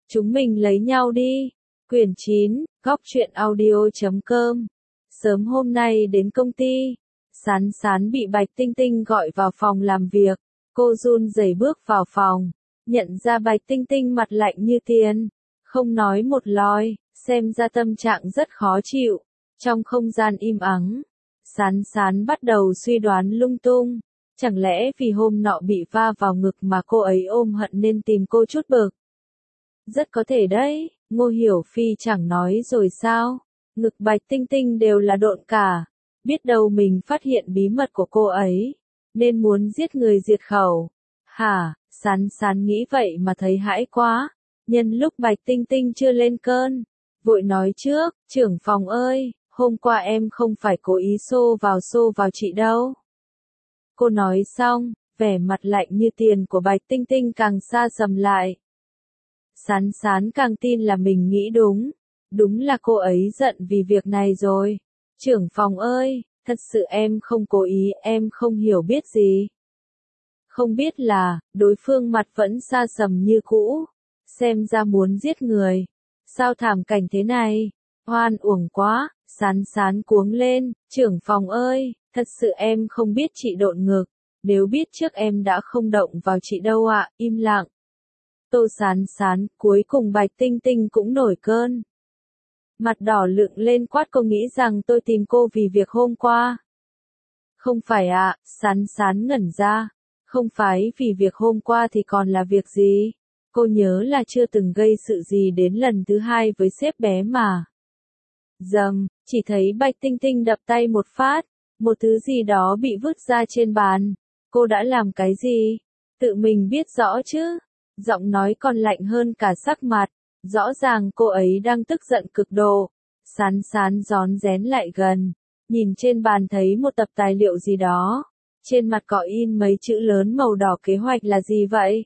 Chúng mình lấy nhau đi. Quyển 9, Góc truyện audio.com. Sớm hôm nay đến công ty, Sán Sán bị Bạch Tinh Tinh gọi vào phòng làm việc. Cô run rẩy bước vào phòng, nhận ra Bạch Tinh Tinh mặt lạnh như tiền, không nói một lời, xem ra tâm trạng rất khó chịu. Trong không gian im ắng, Sán Sán bắt đầu suy đoán lung tung. Chẳng lẽ vì hôm nọ bị va vào ngực mà cô ấy ôm hận nên tìm cô chút bực? Rất có thể đấy, Ngô Hiểu Phi chẳng nói rồi sao? Ngực Bạch Tinh Tinh đều là độn cả. Biết đâu mình phát hiện bí mật của cô ấy, nên muốn giết người diệt khẩu. Hả, Sán Sán nghĩ vậy mà thấy hãi quá. Nhân lúc Bạch Tinh Tinh chưa lên cơn, vội nói trước, trưởng phòng ơi, hôm qua em không phải cố ý xô vào chị đâu. Cô nói xong, vẻ mặt lạnh như tiền của Bạch Tinh Tinh càng xa sầm lại. Sán Sán càng tin là mình nghĩ đúng. Đúng là cô ấy giận vì việc này rồi. Trưởng phòng ơi, thật sự em không cố ý, em không hiểu biết gì. Không biết là, đối phương mặt vẫn xa sầm như cũ. Xem ra muốn giết người. Sao thảm cảnh thế này? Hoan uổng quá, Sán Sán cuống lên, trưởng phòng ơi, thật sự em không biết chị độn ngực. Nếu biết trước em đã không động vào chị đâu ạ, im lặng. Tô Sán Sán, cuối cùng Bạch Tinh Tinh cũng nổi cơn. Mặt đỏ lựng lên quát, cô nghĩ rằng tôi tìm cô vì việc hôm qua. Không phải ạ, Sán Sán ngẩn ra. Không phải vì việc hôm qua thì còn là việc gì? Cô nhớ là chưa từng gây sự gì đến lần thứ hai với sếp bé mà. Dầm, chỉ thấy Bạch Tinh Tinh đập tay một phát, một thứ gì đó bị vứt ra trên bàn. Cô đã làm cái gì? Tự mình biết rõ chứ. Giọng nói còn lạnh hơn cả sắc mặt. Rõ ràng cô ấy đang tức giận cực độ. Sán Sán rón rén lại gần, nhìn trên bàn thấy một tập tài liệu gì đó. Trên mặt có in mấy chữ lớn màu đỏ, kế hoạch là gì vậy?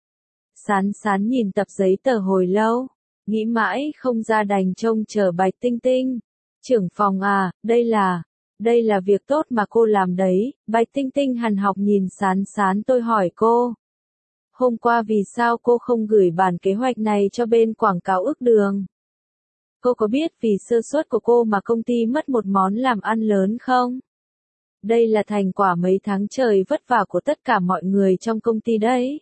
Sán Sán nhìn tập giấy tờ hồi lâu, nghĩ mãi không ra đành trông chờ Bạch Tinh Tinh. Trưởng phòng à, đây là việc tốt mà cô làm đấy. Bạch Tinh Tinh hằn học nhìn Sán Sán, tôi hỏi cô. Hôm qua vì sao cô không gửi bản kế hoạch này cho bên quảng cáo ước đường? Cô có biết vì sơ suất của cô mà công ty mất một món làm ăn lớn không? Đây là thành quả mấy tháng trời vất vả của tất cả mọi người trong công ty đấy.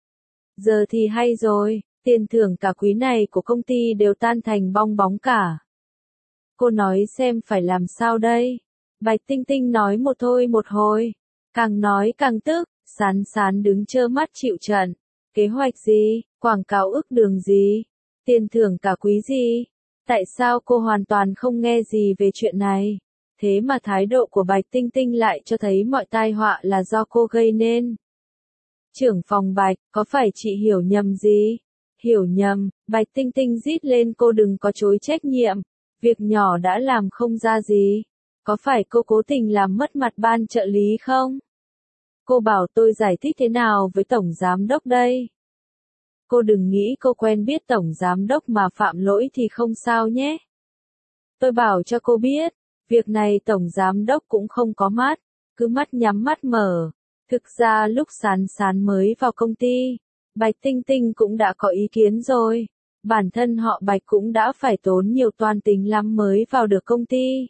Giờ thì hay rồi, tiền thưởng cả quý này của công ty đều tan thành bong bóng cả. Cô nói xem phải làm sao đây? Bạch Tinh Tinh nói một thôi một hồi, càng nói càng tức. Sán Sán đứng trơ mắt chịu trận. Kế hoạch gì? Quảng cáo ước đường gì? Tiền thưởng cả quý gì? Tại sao cô hoàn toàn không nghe gì về chuyện này? Thế mà thái độ của Bạch Tinh Tinh lại cho thấy mọi tai họa là do cô gây nên. Trưởng phòng Bạch, có phải chị hiểu nhầm gì? Hiểu nhầm, Bạch Tinh Tinh rít lên, cô đừng có chối trách nhiệm. Việc nhỏ đã làm không ra gì. Có phải cô cố tình làm mất mặt ban trợ lý không? Cô bảo tôi giải thích thế nào với tổng giám đốc đây? Cô đừng nghĩ cô quen biết tổng giám đốc mà phạm lỗi thì không sao nhé. Tôi bảo cho cô biết, việc này tổng giám đốc cũng không có mắt, cứ mắt nhắm mắt mở. Thực ra lúc Sán Sán mới vào công ty, Bạch Tinh Tinh cũng đã có ý kiến rồi. Bản thân họ Bạch cũng đã phải tốn nhiều toan tính lắm mới vào được công ty.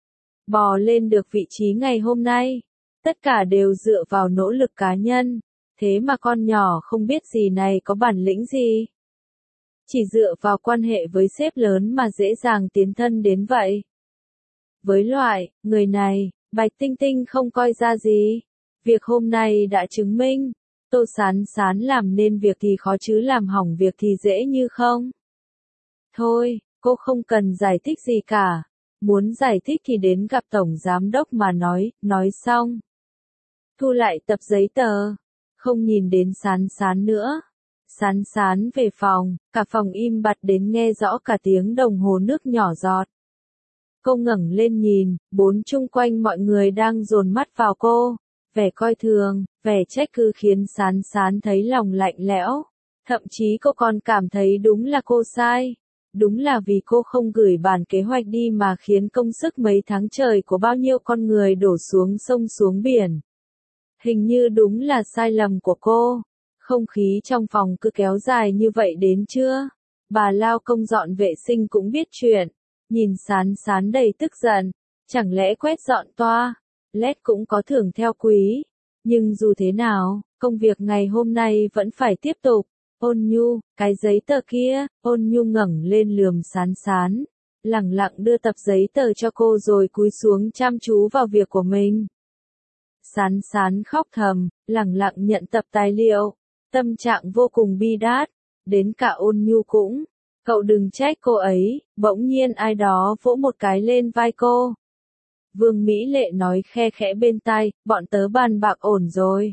Bò lên được vị trí ngày hôm nay. Tất cả đều dựa vào nỗ lực cá nhân. Thế mà con nhỏ không biết gì này có bản lĩnh gì. Chỉ dựa vào quan hệ với sếp lớn mà dễ dàng tiến thân đến vậy. Với loại người này, Bạch Tinh Tinh không coi ra gì. Việc hôm nay đã chứng minh, Tô Sán Sán làm nên việc thì khó chứ làm hỏng việc thì dễ như không. Thôi, cô không cần giải thích gì cả. Muốn giải thích thì đến gặp tổng giám đốc mà nói xong. Thu lại tập giấy tờ, không nhìn đến Sán Sán nữa. Sán Sán về phòng, cả phòng im bặt đến nghe rõ cả tiếng đồng hồ nước nhỏ giọt. Cô ngẩng lên nhìn, bốn chung quanh mọi người đang dồn mắt vào cô. Vẻ coi thường, vẻ trách cứ khiến Sán Sán thấy lòng lạnh lẽo. Thậm chí cô còn cảm thấy đúng là cô sai. Đúng là vì cô không gửi bản kế hoạch đi mà khiến công sức mấy tháng trời của bao nhiêu con người đổ xuống sông xuống biển. Hình như đúng là sai lầm của cô. Không khí trong phòng cứ kéo dài như vậy đến chưa? Bà lao công dọn vệ sinh cũng biết chuyện. Nhìn Sán Sán đầy tức giận. Chẳng lẽ quét dọn toa, lét cũng có thưởng theo quý. Nhưng dù thế nào, công việc ngày hôm nay vẫn phải tiếp tục. Ôn Nhu, cái giấy tờ kia, Ôn Nhu ngẩng lên lườm Sán Sán. Lẳng lặng đưa tập giấy tờ cho cô rồi cúi xuống chăm chú vào việc của mình. Sán Sán khóc thầm, lẳng lặng nhận tập tài liệu. Tâm trạng vô cùng bi đát. Đến cả Ôn Nhu cũng. Cậu đừng trách cô ấy, bỗng nhiên ai đó vỗ một cái lên vai cô. Vương Mỹ Lệ nói khe khẽ bên tai, bọn tớ bàn bạc ổn rồi.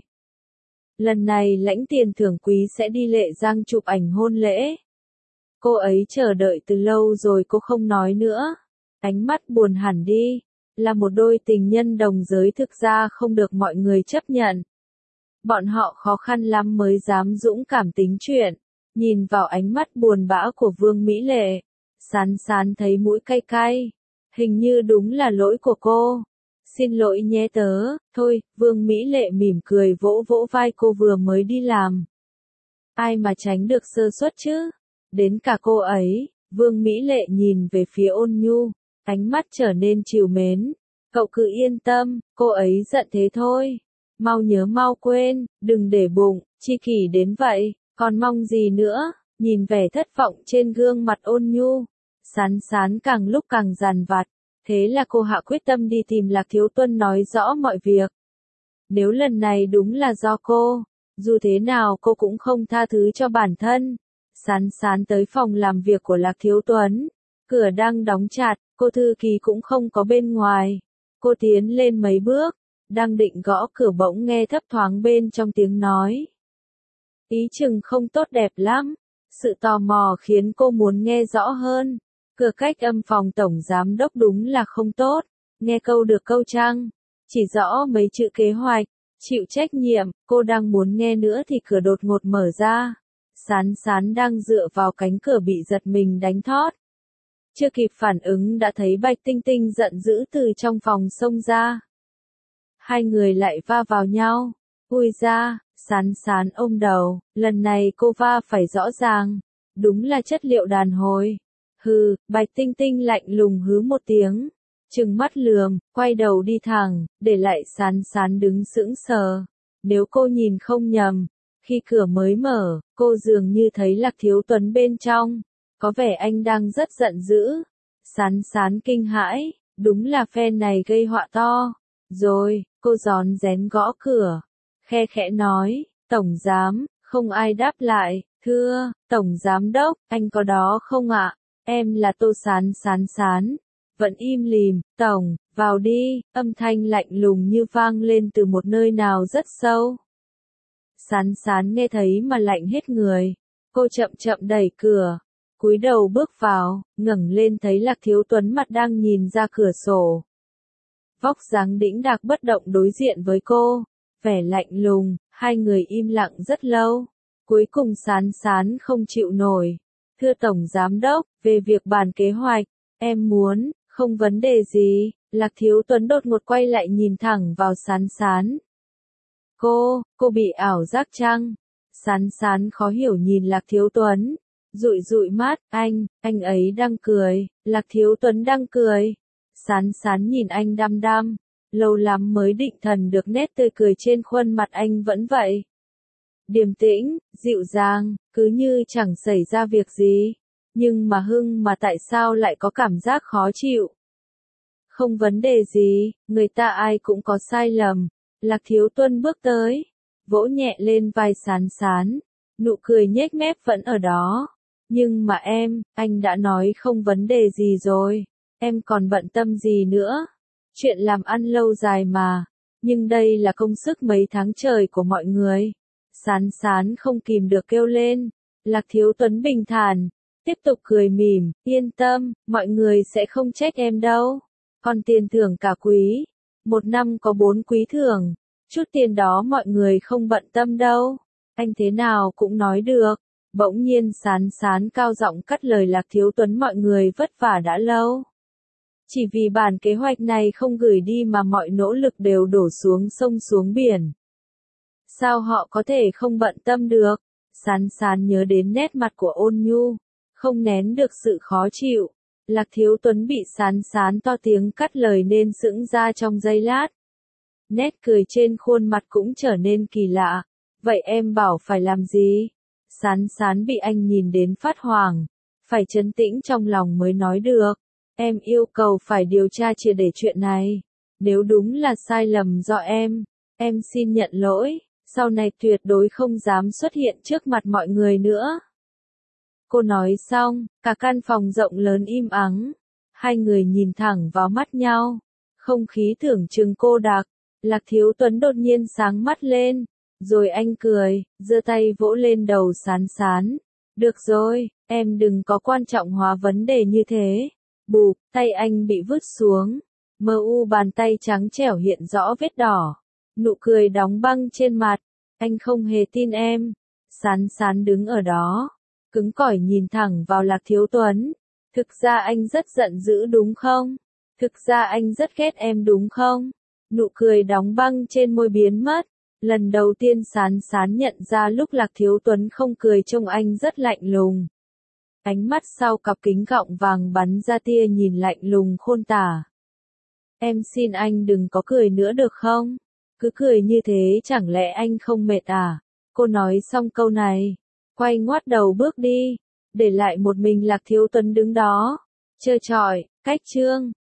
Lần này lãnh tiền thưởng quý sẽ đi Lệ Giang chụp ảnh hôn lễ. Cô ấy chờ đợi từ lâu rồi cô không nói nữa. Ánh mắt buồn hẳn đi. Là một đôi tình nhân đồng giới thực ra không được mọi người chấp nhận. Bọn họ khó khăn lắm mới dám dũng cảm tính chuyện. Nhìn vào ánh mắt buồn bã của Vương Mỹ Lệ. Sán Sán thấy mũi cay cay. Hình như đúng là lỗi của cô. Xin lỗi nhé tớ, thôi, Vương Mỹ Lệ mỉm cười vỗ vỗ vai cô vừa mới đi làm. Ai mà tránh được sơ suất chứ? Đến cả cô ấy, Vương Mỹ Lệ nhìn về phía Ôn Nhu, ánh mắt trở nên trìu mến. Cậu cứ yên tâm, cô ấy giận thế thôi. Mau nhớ mau quên, đừng để bụng, chi kỷ đến vậy, còn mong gì nữa? Nhìn vẻ thất vọng trên gương mặt Ôn Nhu. Sán Sán càng lúc càng dằn vặt. Thế là cô hạ quyết tâm đi tìm Lạc Thiếu Tuân nói rõ mọi việc. Nếu lần này đúng là do cô, dù thế nào cô cũng không tha thứ cho bản thân. Sán Sán tới phòng làm việc của Lạc Thiếu Tuấn. Cửa đang đóng chặt, cô thư ký cũng không có bên ngoài. Cô tiến lên mấy bước, đang định gõ cửa bỗng nghe thấp thoáng bên trong tiếng nói. Ý chừng không tốt đẹp lắm. Sự tò mò khiến cô muốn nghe rõ hơn. Cửa cách âm phòng tổng giám đốc đúng là không tốt. Nghe câu được câu trăng. Chỉ rõ mấy chữ kế hoạch, chịu trách nhiệm, cô đang muốn nghe nữa thì cửa đột ngột mở ra. Sán Sán đang dựa vào cánh cửa bị giật mình đánh thót. Chưa kịp phản ứng đã thấy Bạch Tinh Tinh giận dữ từ trong phòng xông ra. Hai người lại va vào nhau. Ui ra, Sán Sán ôm đầu, lần này cô va phải rõ ràng. Đúng là chất liệu đàn hồi. Hừ, Bạch Tinh Tinh lạnh lùng hứ một tiếng. Trừng mắt lườm, quay đầu đi thẳng, để lại Sán Sán đứng sững sờ. Nếu cô nhìn không nhầm, khi cửa mới mở, cô dường như thấy Lạc Thiếu Tuấn bên trong. Có vẻ anh đang rất giận dữ. Sán Sán kinh hãi, đúng là phe này gây họa to. Rồi, cô rón rén gõ cửa. Khe khẽ nói, Tổng Giám, không ai đáp lại. Thưa, Tổng Giám Đốc, anh có đó không ạ? Em là Tô Sán Sán Sán. Vẫn im lìm, Tổng, vào đi, âm thanh lạnh lùng như vang lên từ một nơi nào rất sâu. Sán Sán nghe thấy mà lạnh hết người. Cô chậm chậm đẩy cửa, cúi đầu bước vào, ngẩng lên thấy Lạc Thiếu Tuấn mặt đang nhìn ra cửa sổ. Vóc dáng đĩnh đạc bất động đối diện với cô, vẻ lạnh lùng, hai người im lặng rất lâu. Cuối cùng Sán Sán không chịu nổi. Thưa Tổng Giám Đốc, về việc bàn kế hoạch, em muốn, không vấn đề gì. Lạc Thiếu Tuấn đột ngột quay lại nhìn thẳng vào Sán Sán. Cô bị ảo giác chăng? Sán Sán khó hiểu nhìn Lạc Thiếu Tuấn. Dụi dụi mắt, anh ấy đang cười. Lạc Thiếu Tuấn đang cười. Sán Sán nhìn anh đăm đăm. Lâu lắm mới định thần được nét tươi cười trên khuôn mặt anh vẫn vậy. Điềm tĩnh, dịu dàng, cứ như chẳng xảy ra việc gì. Nhưng mà tại sao lại có cảm giác khó chịu? Không vấn đề gì, người ta ai cũng có sai lầm. Lạc Thiếu Tuân bước tới, vỗ nhẹ lên vai Sán Sán. Nụ cười nhếch mép vẫn ở đó. Nhưng mà anh đã nói không vấn đề gì rồi. Em còn bận tâm gì nữa? Chuyện làm ăn lâu dài mà. Nhưng đây là công sức mấy tháng trời của mọi người. Sán Sán không kìm được kêu lên. Lạc Thiếu Tuấn bình thản, tiếp tục cười mỉm, yên tâm, mọi người sẽ không trách em đâu. Còn tiền thưởng cả quý. Một năm có 4 quý thưởng. Chút tiền đó mọi người không bận tâm đâu. Anh thế nào cũng nói được. Bỗng nhiên Sán Sán cao giọng cắt lời Lạc Thiếu Tuấn, mọi người vất vả đã lâu. Chỉ vì bản kế hoạch này không gửi đi mà mọi nỗ lực đều đổ xuống sông xuống biển. Sao họ có thể không bận tâm được? Sán Sán nhớ đến nét mặt của Ôn Nhu. không nén được sự khó chịu. Lạc Thiếu Tuấn bị Sán Sán to tiếng cắt lời nên sững ra trong giây lát. Nét cười trên khuôn mặt cũng trở nên kỳ lạ. Vậy em bảo phải làm gì? Sán Sán bị anh nhìn đến phát hoảng. Phải trấn tĩnh trong lòng mới nói được. Em yêu cầu phải điều tra triệt để chuyện này. Nếu đúng là sai lầm do em xin nhận lỗi. Sau này tuyệt đối không dám xuất hiện trước mặt mọi người nữa. Cô nói xong, cả căn phòng rộng lớn im ắng. Hai người nhìn thẳng vào mắt nhau. Không khí tưởng chừng cô đặc. Lạc Thiếu Tuấn đột nhiên sáng mắt lên. Rồi anh cười, giơ tay vỗ lên đầu Sán Sán. Được rồi, em đừng có quan trọng hóa vấn đề như thế. Bụp, tay anh bị vứt xuống. Bàn tay trắng trẻo hiện rõ vết đỏ. Nụ cười đóng băng trên mặt. Anh không hề tin em. Sán Sán đứng ở đó, cứng cỏi nhìn thẳng vào Lạc Thiếu Tuấn. Thực ra anh rất giận dữ đúng không? Thực ra anh rất ghét em đúng không? Nụ cười đóng băng trên môi biến mất. Lần đầu tiên Sán Sán nhận ra lúc Lạc Thiếu Tuấn không cười trông anh rất lạnh lùng. Ánh mắt sau cặp kính gọng vàng bắn ra tia nhìn lạnh lùng khôn tả. Em xin anh đừng có cười nữa được không? Cứ cười như thế chẳng lẽ anh không mệt à? Cô nói xong câu này, quay ngoắt đầu bước đi, để lại một mình Lạc Thiếu Tuấn đứng đó, trơ trọi, cách chương.